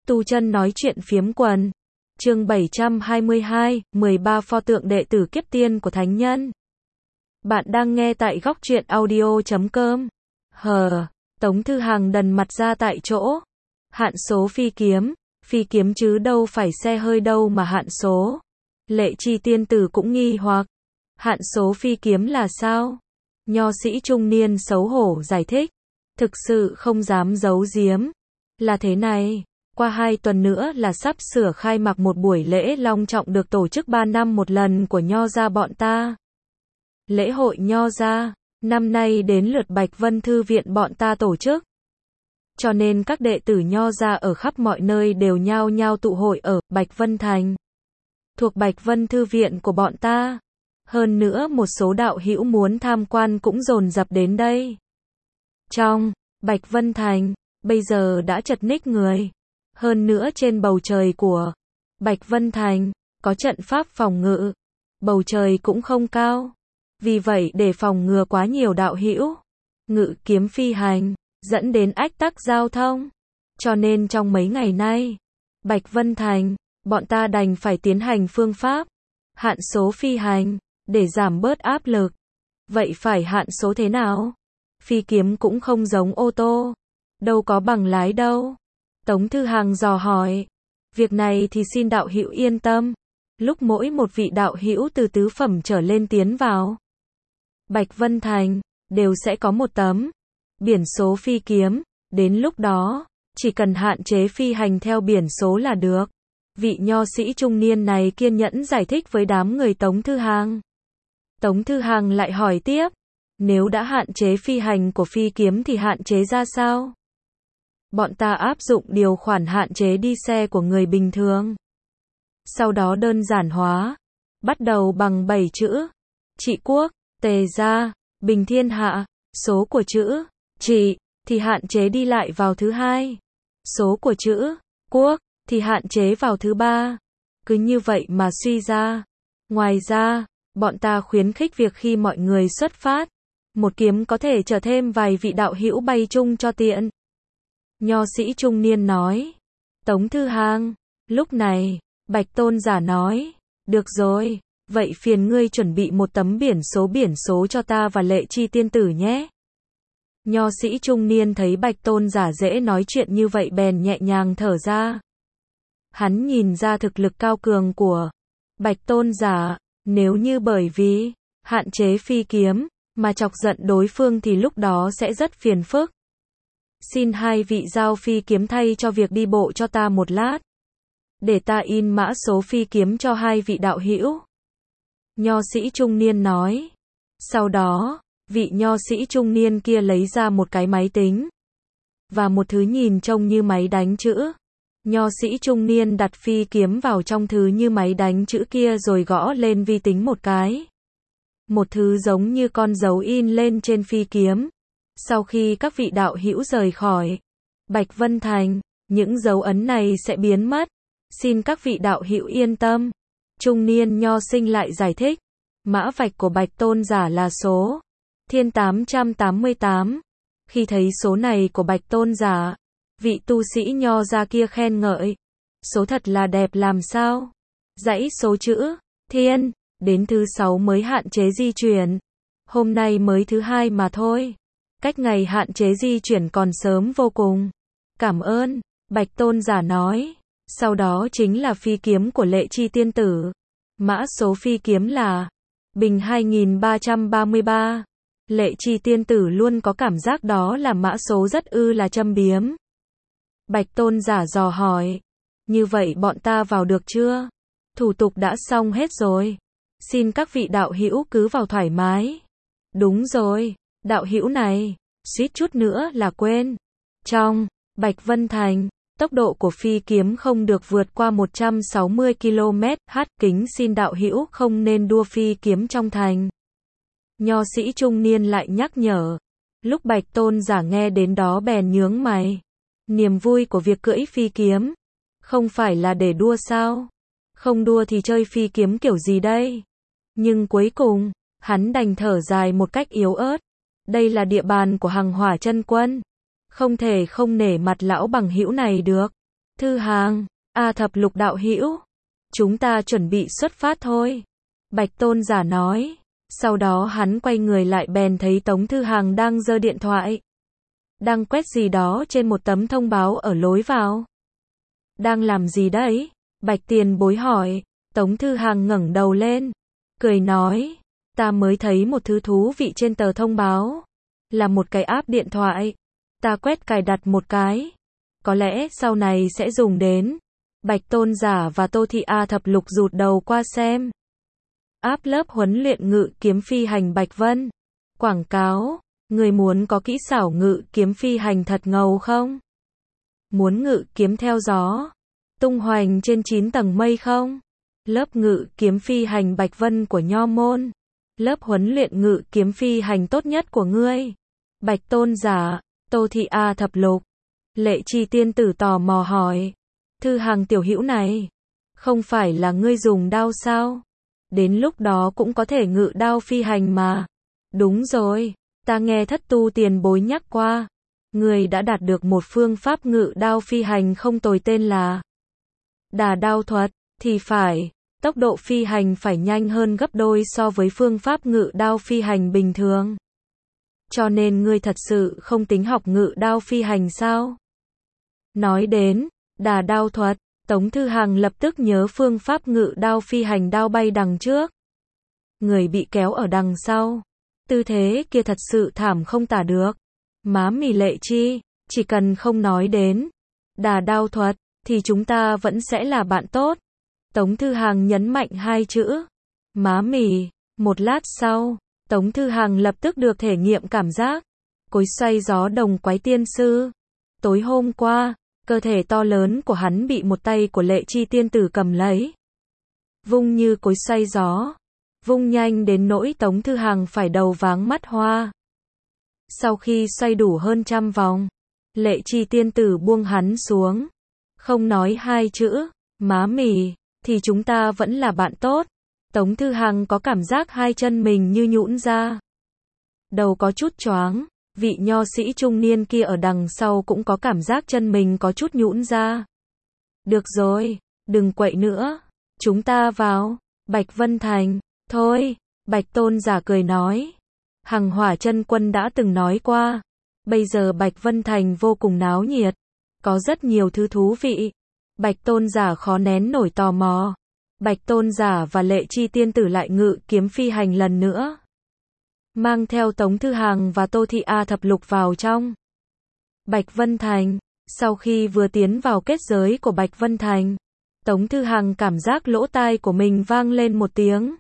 Tu chân nói chuyện phiếm quần. Chương 722, 13 pho tượng đệ tử kiếp tiên của thánh nhân. Bạn đang nghe tại góc truyện audio.com. Tống Thư Hằng đần mặt ra tại chỗ. Hạn số phi kiếm chứ đâu phải xe hơi đâu mà hạn số. Lệ Chi tiên tử cũng nghi hoặc. Hạn số phi kiếm là sao? Nho sĩ trung niên xấu hổ giải thích. Thực sự không dám giấu giếm. Là thế này. Qua 2 tuần nữa là sắp sửa khai mạc một buổi lễ long trọng được tổ chức 3 năm một lần của Nho gia bọn ta. Lễ hội Nho gia, năm nay đến lượt Bạch Vân Thư viện bọn ta tổ chức. Cho nên các đệ tử Nho gia ở khắp mọi nơi đều nhao nhao tụ hội ở Bạch Vân Thành, thuộc Bạch Vân Thư viện của bọn ta. Hơn nữa một số đạo hữu muốn tham quan cũng dồn dập đến đây. Trong Bạch Vân Thành, bây giờ đã chật ních người. Hơn nữa trên bầu trời của Bạch Vân Thành, có trận pháp phòng ngự. Bầu trời cũng không cao. Vì vậy để phòng ngừa quá nhiều đạo hữu ngự kiếm phi hành, dẫn đến ách tắc giao thông. Cho nên trong mấy ngày nay, Bạch Vân Thành, bọn ta đành phải tiến hành phương pháp hạn số phi hành, để giảm bớt áp lực. Vậy phải hạn số thế nào? Phi kiếm cũng không giống ô tô, đâu có bằng lái đâu. Tống Thư Hằng dò hỏi. Việc này thì xin đạo hữu yên tâm. Lúc mỗi một vị đạo hữu từ tứ phẩm trở lên tiến vào Bạch Vân Thành, đều sẽ có một tấm biển số phi kiếm. Đến lúc đó, chỉ cần hạn chế phi hành theo biển số là được. Vị nho sĩ trung niên này kiên nhẫn giải thích với đám người Tống Thư Hằng. Tống Thư Hằng lại hỏi tiếp. Nếu đã hạn chế phi hành của phi kiếm thì hạn chế ra sao? Bọn ta áp dụng điều khoản hạn chế đi xe của người bình thường. Sau đó đơn giản hóa. Bắt đầu bằng 7 chữ. Trị quốc, tề gia, bình thiên hạ. Số của chữ trị thì hạn chế đi lại vào thứ 2. Số của chữ quốc thì hạn chế vào thứ 3. Cứ như vậy mà suy ra. Ngoài ra, bọn ta khuyến khích việc khi mọi người xuất phát, một kiếm có thể chở thêm vài vị đạo hữu bay chung cho tiện. Nho sĩ trung niên nói. Tống Thư Hằng. Lúc này, Bạch Tôn giả nói. Được rồi, vậy phiền ngươi chuẩn bị một tấm biển số cho ta và Lệ Chi tiên tử nhé. Nho sĩ trung niên thấy Bạch Tôn giả dễ nói chuyện như vậy bèn nhẹ nhàng thở ra. Hắn nhìn ra thực lực cao cường của Bạch Tôn giả. Nếu như bởi vì hạn chế phi kiếm mà chọc giận đối phương thì lúc đó sẽ rất phiền phức. Xin hai vị giao phi kiếm thay cho việc đi bộ cho ta một lát. Để ta in mã số phi kiếm cho hai vị đạo hữu. Nho sĩ trung niên nói. Sau đó, vị nho sĩ trung niên kia lấy ra một cái máy tính. Và một thứ nhìn trông như máy đánh chữ. Nho sĩ trung niên đặt phi kiếm vào trong thứ như máy đánh chữ kia rồi gõ lên vi tính một cái. Một thứ giống như con dấu in lên trên phi kiếm. Sau khi các vị đạo hữu rời khỏi Bạch Vân Thành, những dấu ấn này sẽ biến mất. Xin các vị đạo hữu yên tâm. Trung niên nho sinh lại giải thích. Mã vạch của Bạch Tôn giả là số Thiên 888. Khi thấy số này của Bạch Tôn giả, vị tu sĩ nho gia kia khen ngợi. Số thật là đẹp làm sao. Dãy số chữ Thiên, đến thứ 6 mới hạn chế di chuyển. Hôm nay mới thứ 2 mà thôi. Cách ngày hạn chế di chuyển còn sớm vô cùng. Cảm ơn, Bạch Tôn giả nói. Sau đó chính là phi kiếm của Lệ Chi tiên tử. Mã số phi kiếm là Bình 2333. Lệ Chi tiên tử luôn có cảm giác đó là mã số rất là châm biếm. Bạch Tôn giả dò hỏi. Như vậy bọn ta vào được chưa? Thủ tục đã xong hết rồi. Xin các vị đạo hữu cứ vào thoải mái. Đúng rồi, đạo hữu này, suýt chút nữa là quên. Trong Bạch Vân Thành, tốc độ của phi kiếm không được vượt qua 160 km/h. Kính xin đạo hữu không nên đua phi kiếm trong thành. Nho sĩ trung niên lại nhắc nhở. Lúc Bạch Tôn giả nghe đến đó bèn nhướng mày. Niềm vui của việc cưỡi phi kiếm không phải là để đua sao? Không đua thì chơi phi kiếm kiểu gì đây? Nhưng cuối cùng, hắn đành thở dài một cách yếu ớt. Đây là địa bàn của Hằng Hỏa Chân Quân. Không thể không nể mặt lão bằng hữu này được. Thư Hàng, A Thập Lục đạo hữu, chúng ta chuẩn bị xuất phát thôi. Bạch Tôn giả nói. Sau đó hắn quay người lại bèn thấy Tống Thư Hàng đang giơ điện thoại. Đang quét gì đó trên một tấm thông báo ở lối vào. Đang làm gì đấy? Bạch Tiền Bối hỏi. Tống Thư Hàng ngẩng đầu lên, cười nói, ta mới thấy một thứ thú vị trên tờ thông báo. Là một cái app điện thoại. Ta quét cài đặt một cái. Có lẽ sau này sẽ dùng đến. Bạch Tôn giả và Tô Thị A Thập Lục rụt đầu qua xem. App lớp huấn luyện ngự kiếm phi hành Bạch Vân. Quảng cáo, người muốn có kỹ xảo ngự kiếm phi hành thật ngầu không? Muốn ngự kiếm theo gió, tung hoành trên 9 tầng mây không? Lớp ngự kiếm phi hành Bạch Vân của Nho Môn. Lớp huấn luyện ngự kiếm phi hành tốt nhất của ngươi. Bạch Tôn giả, Tô Thị A Thập Lục. Lệ Chi tiên tử tò mò hỏi. Thư Hàng tiểu hữu này, không phải là ngươi dùng đao sao? Đến lúc đó cũng có thể ngự đao phi hành mà. Đúng rồi, ta nghe Thất Tu tiền bối nhắc qua. Ngươi đã đạt được một phương pháp ngự đao phi hành không tồi tên là Đà đao thuật, thì phải, tốc độ phi hành phải nhanh hơn gấp đôi so với phương pháp ngự đao phi hành bình thường. Cho nên ngươi thật sự không tính học ngự đao phi hành sao? Nói đến Đà đao thuật, Tống Thư Hàng lập tức nhớ phương pháp ngự đao phi hành, đao bay đằng trước, người bị kéo ở đằng sau. Tư thế kia thật sự thảm không tả được. Má mì Lệ Chi, chỉ cần không nói đến Đà đao thuật, thì chúng ta vẫn sẽ là bạn tốt. Tống Thư Hàng nhấn mạnh hai chữ. Má mì. Một lát sau, Tống Thư Hàng lập tức được thể nghiệm cảm giác cối xoay gió đồng quái tiên sư. Tối hôm qua, cơ thể to lớn của hắn bị một tay của Lệ Chi tiên tử cầm lấy. Vung như cối xoay gió. Vung nhanh đến nỗi Tống Thư Hàng phải đầu váng mắt hoa. Sau khi xoay đủ hơn 100 vòng, Lệ Chi tiên tử buông hắn xuống. Không nói hai chữ, má mì, thì chúng ta vẫn là bạn tốt. Tống Thư Hàng có cảm giác hai chân mình như nhũn ra. Đầu có chút choáng, vị nho sĩ trung niên kia ở đằng sau cũng có cảm giác chân mình có chút nhũn ra. Được rồi, đừng quậy nữa, chúng ta vào Bạch Vân Thành. Thôi, Bạch Tôn giả cười nói. Hằng Hỏa Chân Quân đã từng nói qua, bây giờ Bạch Vân Thành vô cùng náo nhiệt, có rất nhiều thứ thú vị. Bạch Tôn giả khó nén nổi tò mò. Bạch Tôn giả và Lệ Chi tiên tử lại ngự kiếm phi hành lần nữa, mang theo Tống Thư Hàng và Tô Thị A Thập Lục vào trong Bạch Vân Thành. Sau khi vừa tiến vào kết giới của Bạch Vân Thành, Tống Thư Hàng cảm giác lỗ tai của mình vang lên một tiếng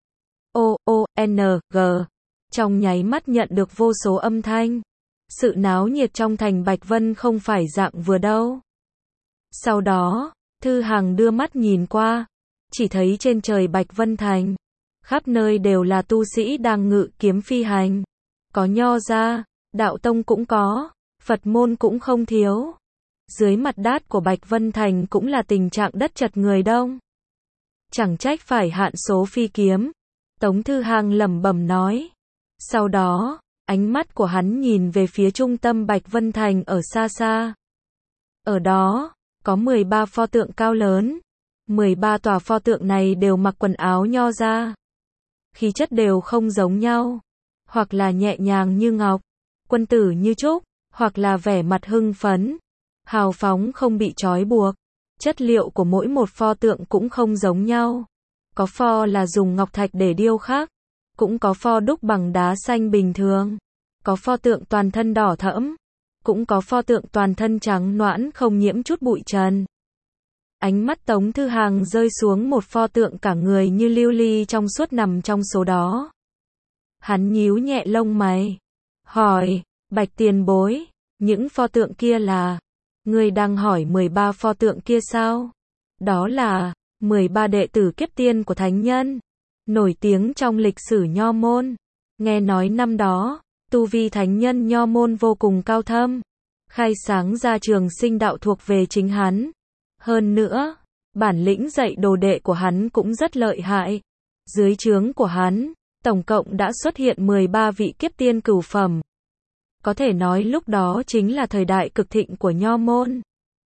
O-O-N-G. Trong nháy mắt nhận được vô số âm thanh. Sự náo nhiệt trong thành Bạch Vân không phải dạng vừa đâu. Sau đó, Thư Hàng đưa mắt nhìn qua, chỉ thấy trên trời Bạch Vân Thành, khắp nơi đều là tu sĩ đang ngự kiếm phi hành. Có nho gia, đạo tông cũng có, Phật môn cũng không thiếu. Dưới mặt đát của Bạch Vân Thành cũng là tình trạng đất chật người đông. Chẳng trách phải hạn số phi kiếm. Tống Thư Hàng lẩm bẩm nói. Sau đó, ánh mắt của hắn nhìn về phía trung tâm Bạch Vân Thành ở xa xa. Ở đó, có 13 pho tượng cao lớn. 13 tòa pho tượng này đều mặc quần áo nho gia. Khí chất đều không giống nhau. Hoặc là nhẹ nhàng như ngọc, quân tử như trúc, hoặc là vẻ mặt hưng phấn, hào phóng không bị trói buộc. Chất liệu của mỗi một pho tượng cũng không giống nhau. Có pho là dùng ngọc thạch để điêu khắc, cũng có pho đúc bằng đá xanh bình thường, có pho tượng toàn thân đỏ thẫm, cũng có pho tượng toàn thân trắng nõn không nhiễm chút bụi trần. Ánh mắt Tống Thư Hàng rơi xuống một pho tượng cả người như lưu ly trong suốt nằm trong số đó. Hắn nhíu nhẹ lông mày, hỏi, Bạch tiền bối, những pho tượng kia là? Ngươi đang hỏi 13 pho tượng kia sao? Đó là 13 đệ tử kiếp tiên của thánh nhân, nổi tiếng trong lịch sử nho môn. Nghe nói năm đó, tu vi thánh nhân nho môn vô cùng cao thâm, khai sáng ra trường sinh đạo thuộc về chính hắn. Hơn nữa, bản lĩnh dạy đồ đệ của hắn cũng rất lợi hại. Dưới trướng của hắn, tổng cộng đã xuất hiện 13 vị kiếp tiên cửu phẩm. Có thể nói lúc đó chính là thời đại cực thịnh của nho môn.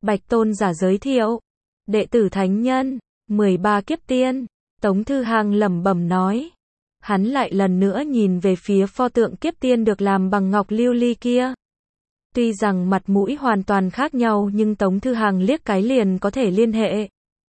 Bạch Tôn giả giới thiệu. Đệ tử thánh nhân, 13 kiếp tiên. Tống Thư Hàng lẩm bẩm nói. Hắn lại lần nữa nhìn về phía pho tượng kiếp tiên được làm bằng ngọc lưu ly kia. Tuy rằng mặt mũi hoàn toàn khác nhau nhưng Tống Thư Hàng liếc cái liền có thể liên hệ.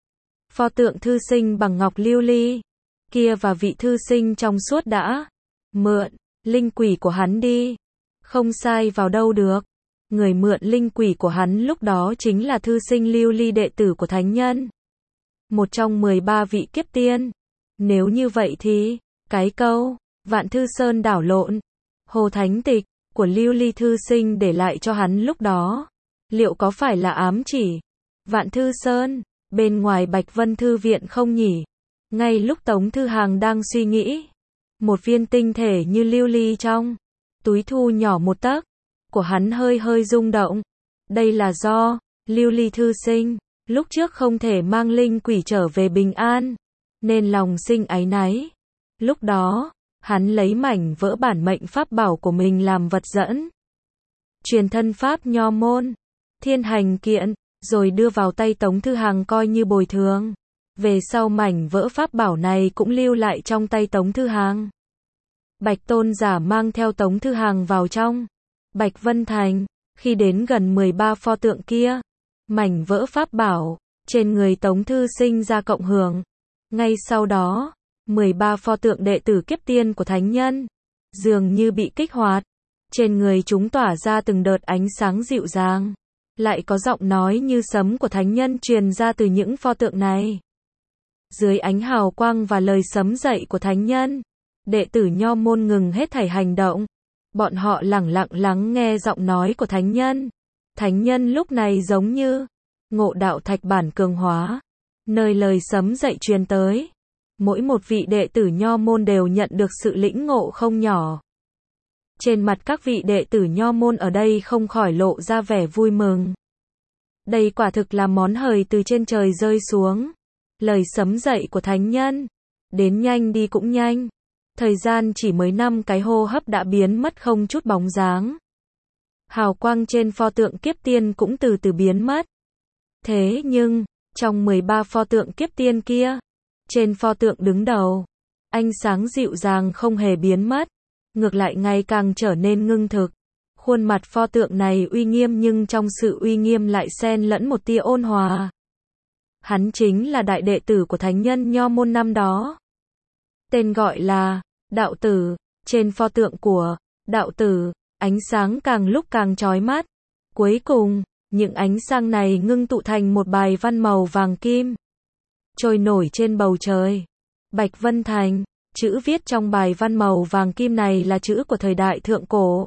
Pho tượng thư sinh bằng ngọc lưu ly kia và vị thư sinh trong suốt đã mượn linh quỷ của hắn đi. Không sai vào đâu được. Người mượn linh quỷ của hắn lúc đó chính là thư sinh lưu ly đệ tử của thánh nhân. Một trong 13 vị kiếp tiên. Nếu như vậy thì, cái câu, Vạn Thư Sơn đảo lộn, hồ thánh tịch, của lưu ly thư sinh để lại cho hắn lúc đó. Liệu có phải là ám chỉ Vạn Thư Sơn, bên ngoài Bạch Vân Thư Viện không nhỉ? Ngay lúc Tống Thư Hàng đang suy nghĩ, một viên tinh thể như lưu ly trong túi thu nhỏ một tấc của hắn hơi hơi rung động. Đây là do lưu ly thư sinh lúc trước không thể mang linh quỷ trở về bình an, nên lòng sinh áy náy. Lúc đó, hắn lấy mảnh vỡ bản mệnh pháp bảo của mình làm vật dẫn. Truyền thân pháp nho môn, Thiên Hành Kiện, rồi đưa vào tay Tống Thư Hàng coi như bồi thường. Về sau mảnh vỡ pháp bảo này cũng lưu lại trong tay Tống Thư Hàng. Bạch Tôn giả mang theo Tống Thư Hàng vào trong Bạch Vân Thành. Khi đến gần 13 pho tượng kia, mảnh vỡ pháp bảo trên người Tống Thư sinh ra cộng hưởng. Ngay sau đó, 13 pho tượng đệ tử kiếp tiên của thánh nhân dường như bị kích hoạt. Trên người chúng tỏa ra từng đợt ánh sáng dịu dàng. Lại có giọng nói như sấm của thánh nhân truyền ra từ những pho tượng này. Dưới ánh hào quang và lời sấm dậy của thánh nhân, đệ tử nho môn ngừng hết thảy hành động. Bọn họ lẳng lặng lắng nghe giọng nói của thánh nhân. Thánh nhân lúc này giống như ngộ đạo thạch bản cường hóa, nơi lời sấm dậy truyền tới. Mỗi một vị đệ tử nho môn đều nhận được sự lĩnh ngộ không nhỏ. Trên mặt các vị đệ tử nho môn ở đây không khỏi lộ ra vẻ vui mừng. Đây quả thực là món hời từ trên trời rơi xuống. Lời sấm dậy của thánh nhân, đến nhanh đi cũng nhanh. Thời gian chỉ mới 5 cái hô hấp đã biến mất không chút bóng dáng. Hào quang trên pho tượng kiếp tiên cũng từ từ biến mất. Thế nhưng, trong 13 pho tượng kiếp tiên kia, trên pho tượng đứng đầu, ánh sáng dịu dàng không hề biến mất, ngược lại ngày càng trở nên ngưng thực. Khuôn mặt pho tượng này uy nghiêm nhưng trong sự uy nghiêm lại xen lẫn một tia ôn hòa. Hắn chính là đại đệ tử của thánh nhân nho môn năm đó. Tên gọi là Đạo Tử. Trên pho tượng của Đạo Tử, ánh sáng càng lúc càng chói mắt. Cuối cùng, những ánh sáng này ngưng tụ thành một bài văn màu vàng kim, trôi nổi trên bầu trời. Bạch Vân Thành. Chữ viết trong bài văn màu vàng kim này là chữ của thời đại thượng cổ.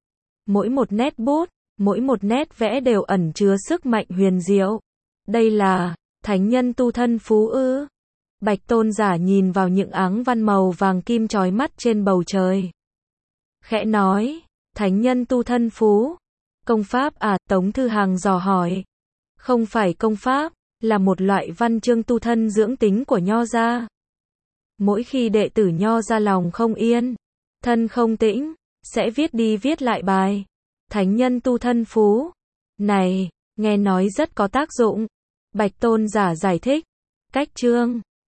Mỗi một nét bút, mỗi một nét vẽ đều ẩn chứa sức mạnh huyền diệu. Đây là thánh nhân tu thân phú ư? Bạch Tôn giả nhìn vào những áng văn màu vàng kim chói mắt trên bầu trời. Khẽ nói, thánh nhân tu thân phú. Công pháp à? Tống Thư Hàng dò hỏi. Không phải công pháp, là một loại văn chương tu thân dưỡng tính của nho gia. Mỗi khi đệ tử nho gia lòng không yên, thân không tĩnh, sẽ viết đi viết lại bài thánh nhân tu thân phú này, nghe nói rất có tác dụng. Bạch Tôn giả giải thích. Cách chương